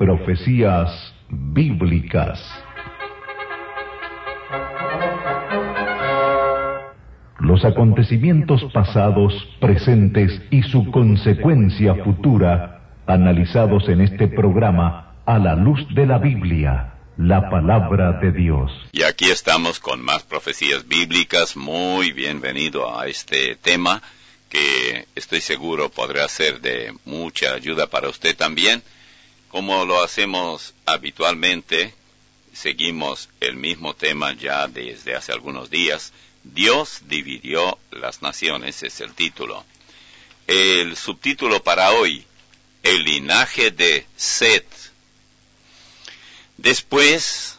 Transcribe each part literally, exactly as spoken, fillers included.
Profecías bíblicas. Los acontecimientos pasados, presentes y su consecuencia futura, analizados en este programa a la luz de la Biblia, la palabra de Dios. Y aquí estamos con más profecías bíblicas. Muy bienvenido a este tema que estoy seguro podrá ser de mucha ayuda para usted también. Como lo hacemos habitualmente, seguimos el mismo tema ya desde hace algunos días. Dios dividió las naciones, es el título. El subtítulo para hoy, el linaje de Set. Después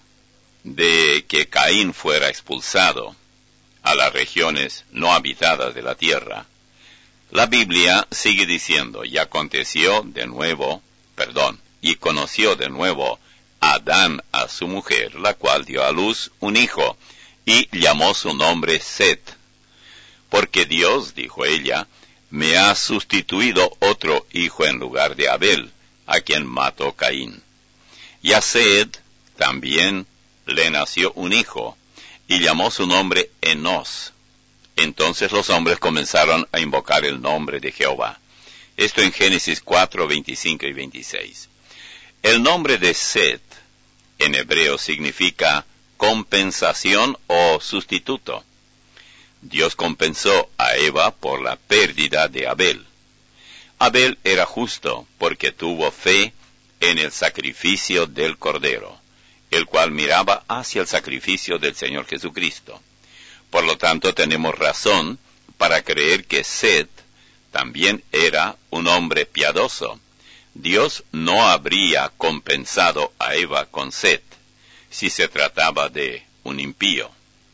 de que Caín fuera expulsado a las regiones no habitadas de la tierra, la Biblia sigue diciendo, y aconteció de nuevo, perdón, y conoció de nuevo Adán a su mujer, la cual dio a luz un hijo, y llamó su nombre Set. Porque Dios, dijo ella, me ha sustituido otro hijo en lugar de Abel, a quien mató Caín. Y a Set también le nació un hijo, y llamó su nombre Enos. Entonces los hombres comenzaron a invocar el nombre de Jehová. Esto en Génesis cuatro, veinticinco y veintiséis. El nombre de Set en hebreo significa compensación o sustituto. Dios compensó a Eva por la pérdida de Abel. Abel era justo porque tuvo fe en el sacrificio del Cordero, el cual miraba hacia el sacrificio del Señor Jesucristo. Por lo tanto, tenemos razón para creer que Set también era un hombre piadoso. Dios no habría compensado a Eva con Set si se trataba de un impío.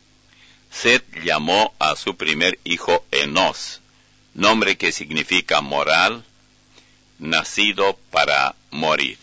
Set llamó a su primer hijo Enos, nombre que significa moral, nacido para morir.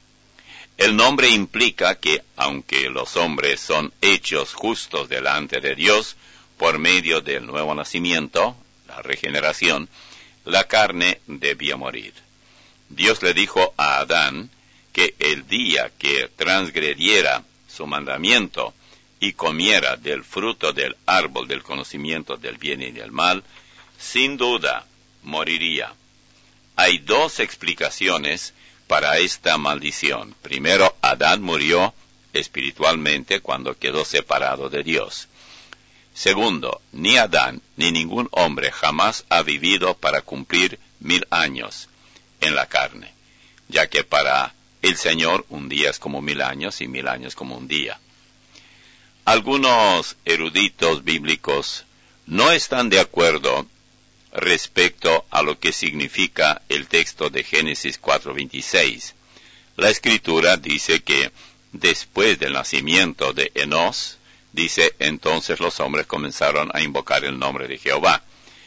El nombre implica que, aunque los hombres son hechos justos delante de Dios por medio del nuevo nacimiento, la regeneración, la carne debía morir. Dios le dijo a Adán que el día que transgrediera su mandamiento y comiera del fruto del árbol del conocimiento del bien y del mal, sin duda moriría. Hay dos explicaciones para esta maldición. Primero, Adán murió espiritualmente cuando quedó separado de Dios. Segundo, ni Adán ni ningún hombre jamás ha vivido para cumplir mil años en la carne, ya que para el Señor un día es como mil años y mil años como un día. Algunos eruditos bíblicos no están de acuerdo respecto a lo que significa el texto de Génesis cuatro veintiséis. La Escritura dice que después del nacimiento de Enos, dice, entonces los hombres comenzaron a invocar el nombre de Jehová.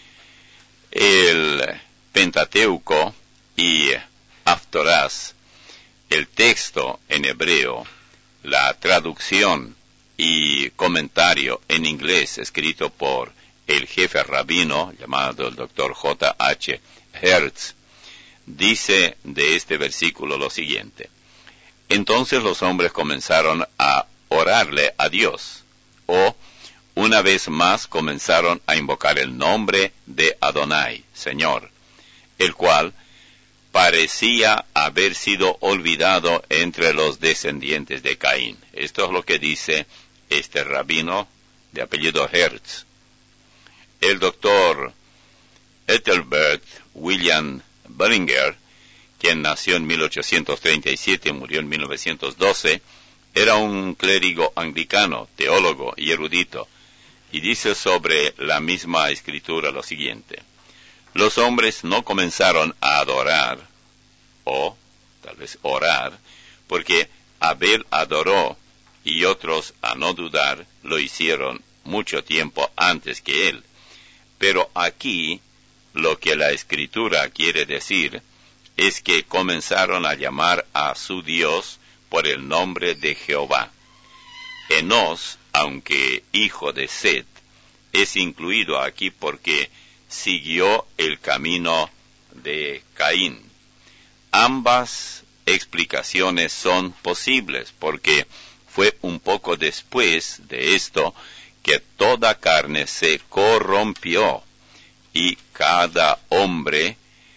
El Pentateuco y Haftorás, el texto en hebreo, la traducción y comentario en inglés escrito por el jefe rabino llamado el doctor J H Hertz, dice de este versículo lo siguiente: entonces los hombres comenzaron a orarle a Dios, o una vez más comenzaron a invocar el nombre de Adonai, Señor, el cual parecía haber sido olvidado entre los descendientes de Caín. Esto es lo que dice este rabino de apellido Hertz. El doctor Ethelbert William Bullinger, quien nació en mil ochocientos treinta y siete y murió en mil novecientos doce, era un clérigo anglicano, teólogo y erudito, y dice sobre la misma escritura lo siguiente: los hombres no comenzaron a adorar, o tal vez orar, porque Abel adoró, y otros, a no dudar, lo hicieron mucho tiempo antes que él. Pero aquí, lo que la Escritura quiere decir, es que comenzaron a llamar a su Dios por el nombre de Jehová. Enos, aunque hijo de Set, es incluido aquí porque siguió el camino de Caín. Ambas explicaciones son posibles, porque fue un poco después de esto que toda carne se corrompió y cada hombre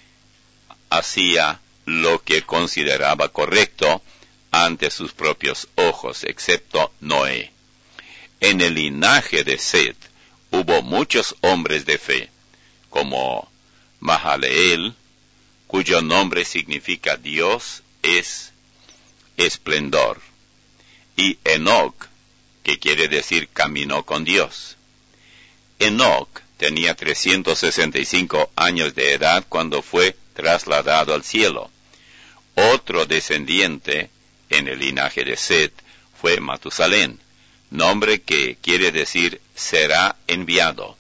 hacía lo que consideraba correcto ante sus propios ojos, excepto Noé. En el linaje de Set hubo muchos hombres de fe, como Mahaleel, cuyo nombre significa Dios es esplendor, y Enoc, que quiere decir caminó con Dios. Enoc tenía trescientos sesenta y cinco años de edad cuando fue trasladado al cielo. Otro descendiente en el linaje de Set fue Matusalén, nombre que quiere decir será enviado.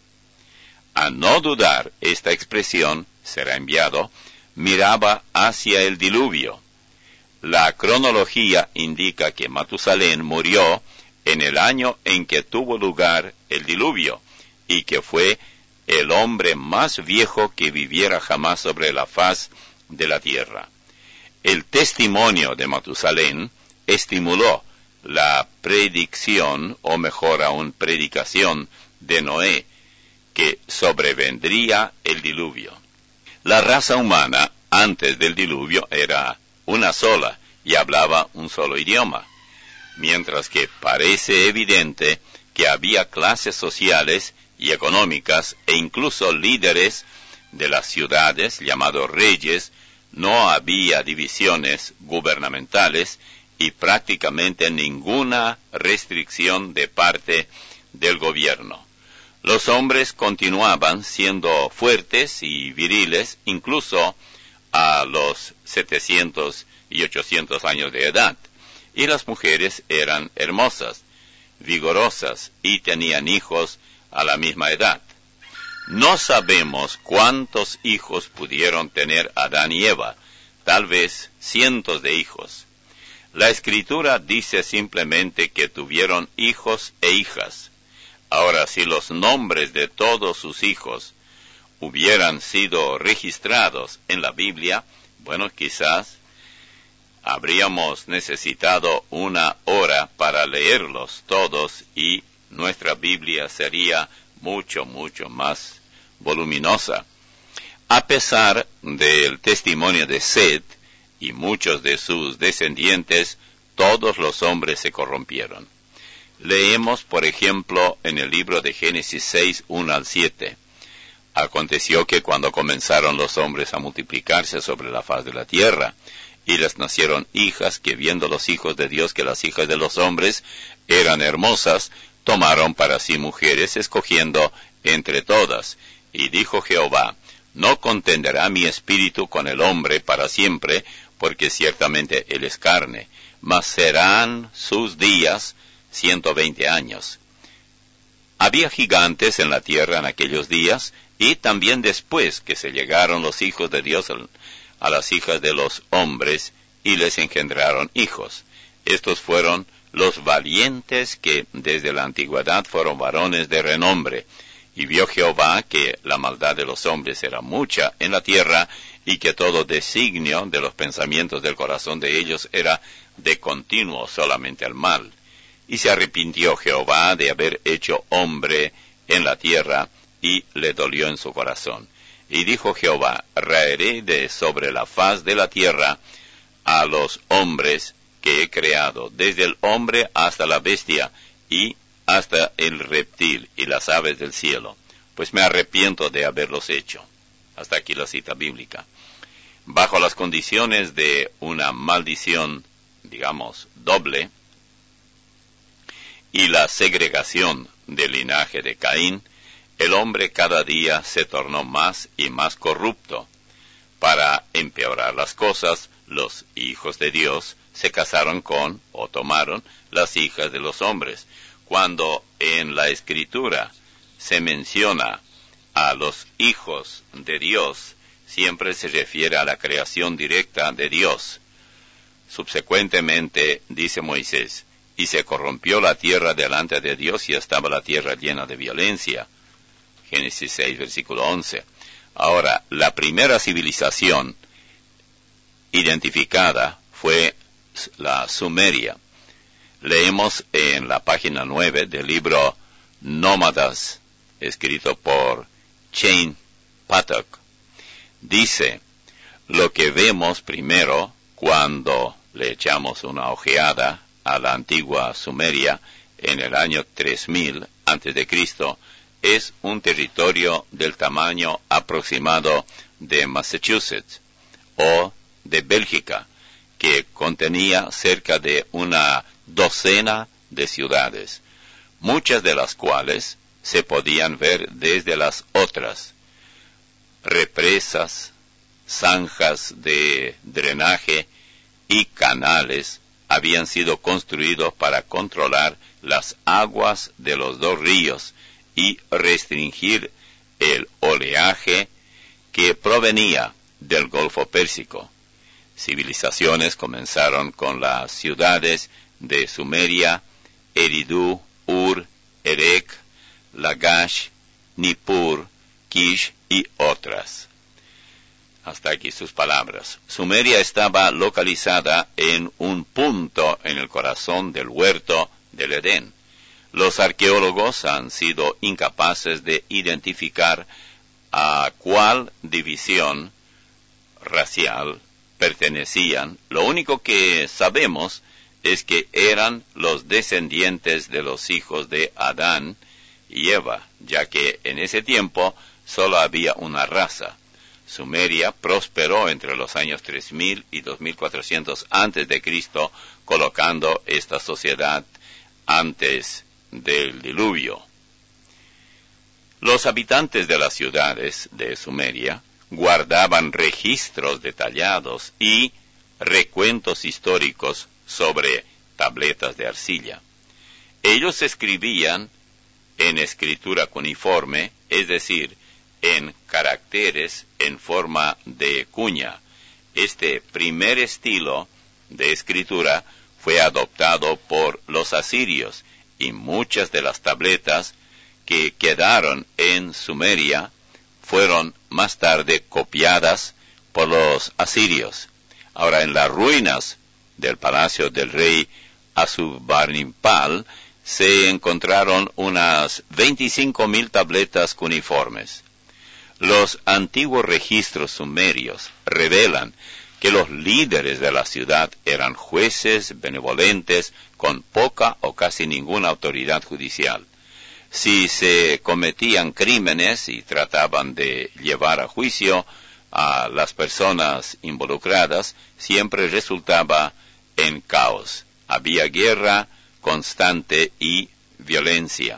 A no dudar esta expresión, será enviado, miraba hacia el diluvio. La cronología indica que Matusalén murió en el año en que tuvo lugar el diluvio, y que fue el hombre más viejo que viviera jamás sobre la faz de la tierra. El testimonio de Matusalén estimuló la predicción, o mejor aún, predicación de Noé, que sobrevendría el diluvio. La raza humana antes del diluvio era una sola y hablaba un solo idioma, mientras que parece evidente que había clases sociales y económicas e incluso líderes de las ciudades, llamados reyes. No había divisiones gubernamentales y prácticamente ninguna restricción de parte del gobierno. Los hombres continuaban siendo fuertes y viriles incluso a los setecientos y ochocientos años de edad, y las mujeres eran hermosas, vigorosas y tenían hijos a la misma edad. No sabemos cuántos hijos pudieron tener Adán y Eva, tal vez cientos de hijos. La Escritura dice simplemente que tuvieron hijos e hijas. Ahora, si los nombres de todos sus hijos hubieran sido registrados en la Biblia, bueno, quizás habríamos necesitado una hora para leerlos todos y nuestra Biblia sería mucho, mucho más voluminosa. A pesar del testimonio de Set y muchos de sus descendientes, todos los hombres se corrompieron. Leemos, por ejemplo, en el libro de Génesis seis, uno al siete. Aconteció que cuando comenzaron los hombres a multiplicarse sobre la faz de la tierra, y les nacieron hijas, que viendo los hijos de Dios que las hijas de los hombres eran hermosas, tomaron para sí mujeres, escogiendo entre todas. Y dijo Jehová, no contenderá mi espíritu con el hombre para siempre, porque ciertamente él es carne, mas serán sus días ciento veinte años. Había gigantes en la tierra en aquellos días, y también después que se llegaron los hijos de Dios a las hijas de los hombres, y les engendraron hijos. Estos fueron los valientes que desde la antigüedad fueron varones de renombre. Y vio Jehová que la maldad de los hombres era mucha en la tierra, y que todo designio de los pensamientos del corazón de ellos era de continuo solamente al mal. Y se arrepintió Jehová de haber hecho hombre en la tierra, y le dolió en su corazón. Y dijo Jehová, raeré de sobre la faz de la tierra a los hombres que he creado, desde el hombre hasta la bestia, y hasta el reptil y las aves del cielo, pues me arrepiento de haberlos hecho. Hasta aquí la cita bíblica. Bajo las condiciones de una maldición, digamos, doble, y la segregación del linaje de Caín, el hombre cada día se tornó más y más corrupto. Para empeorar las cosas, los hijos de Dios se casaron con, o tomaron, las hijas de los hombres. Cuando en la Escritura se menciona a los hijos de Dios, siempre se refiere a la creación directa de Dios. Subsecuentemente, dice Moisés, y se corrompió la tierra delante de Dios, y estaba la tierra llena de violencia. Génesis seis, versículo once. Ahora, la primera civilización identificada fue la Sumeria. Leemos en la página nueve del libro Nómadas, escrito por Shane Paddock. Dice, lo que vemos primero cuando le echamos una ojeada a la antigua Sumeria en el año tres mil antes de Cristo es un territorio del tamaño aproximado de Massachusetts o de Bélgica, que contenía cerca de una docena de ciudades, muchas de las cuales se podían ver desde las otras. Represas, zanjas de drenaje y canales habían sido construidos para controlar las aguas de los dos ríos y restringir el oleaje que provenía del Golfo Pérsico. Civilizaciones comenzaron con las ciudades de Sumeria, Eridu, Ur, Erek, Lagash, Nippur, Kish y otras. Hasta aquí sus palabras. Sumeria estaba localizada en un punto en el corazón del huerto del Edén. Los arqueólogos han sido incapaces de identificar a cuál división racial pertenecían. Lo único que sabemos es que eran los descendientes de los hijos de Adán y Eva, ya que en ese tiempo solo había una raza. Sumeria prosperó entre los años tres mil y dos mil cuatrocientos antes de Cristo, colocando esta sociedad antes del diluvio. Los habitantes de las ciudades de Sumeria guardaban registros detallados y recuentos históricos sobre tabletas de arcilla. Ellos escribían en escritura cuneiforme, es decir, en caracteres en forma de cuña. Este primer estilo de escritura fue adoptado por los asirios y muchas de las tabletas que quedaron en Sumeria fueron más tarde copiadas por los asirios. Ahora, en las ruinas del palacio del rey Asurbanipal se encontraron unas veinticinco mil tabletas cuneiformes. Los antiguos registros sumerios revelan que los líderes de la ciudad eran jueces benevolentes con poca o casi ninguna autoridad judicial. Si se cometían crímenes y trataban de llevar a juicio a las personas involucradas, siempre resultaba en caos. Había guerra constante y violencia.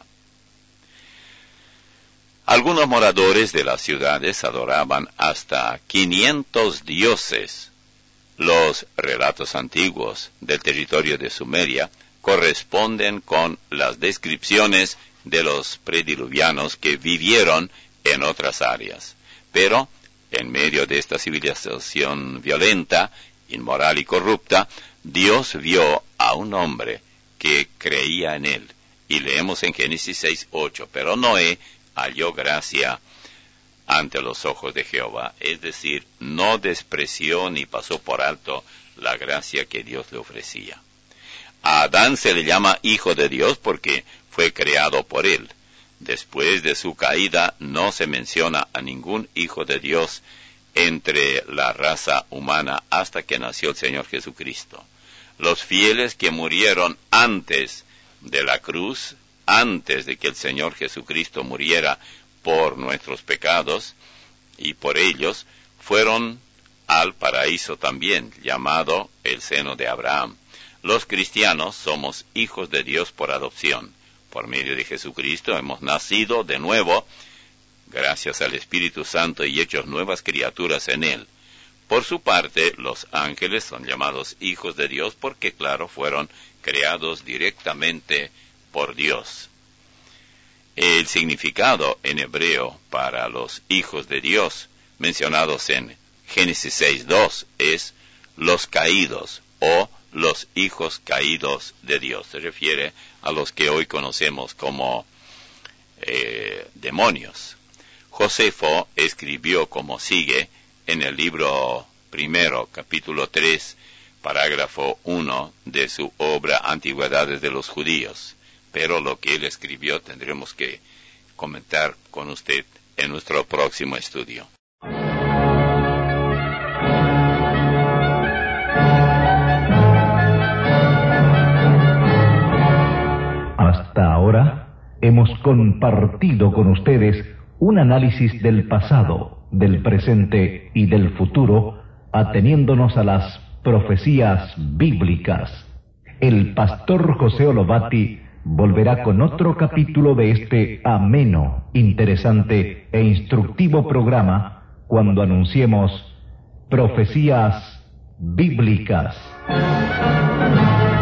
Algunos moradores de las ciudades adoraban hasta quinientos dioses. Los relatos antiguos del territorio de Sumeria corresponden con las descripciones de los prediluvianos que vivieron en otras áreas. Pero, en medio de esta civilización violenta, inmoral y corrupta, Dios vio a un hombre que creía en él. Y leemos en Génesis seis ocho, pero Noé halló gracia ante los ojos de Jehová, es decir, no despreció ni pasó por alto la gracia que Dios le ofrecía. A Adán se le llama hijo de Dios porque fue creado por él. Después de su caída no se menciona a ningún hijo de Dios entre la raza humana hasta que nació el Señor Jesucristo. Los fieles que murieron antes de la cruz, antes de que el Señor Jesucristo muriera por nuestros pecados y por ellos, fueron al paraíso también, llamado el seno de Abraham. Los cristianos somos hijos de Dios por adopción. Por medio de Jesucristo hemos nacido de nuevo, gracias al Espíritu Santo y hechos nuevas criaturas en Él. Por su parte, los ángeles son llamados hijos de Dios porque, claro, fueron creados directamente por Dios. El significado en hebreo para los hijos de Dios, mencionados en Génesis seis dos, es los caídos o los hijos caídos de Dios. Se refiere a los que hoy conocemos como eh, demonios. Josefo escribió como sigue en el libro primero, capítulo tres, parágrafo uno de su obra Antigüedades de los Judíos. Pero lo que él escribió tendremos que comentar con usted en nuestro próximo estudio. Hasta ahora hemos compartido con ustedes un análisis del pasado, del presente y del futuro, ateniéndonos a las profecías bíblicas. El pastor José Olobati volverá con otro capítulo de este ameno, interesante e instructivo programa cuando anunciemos Profecías Bíblicas.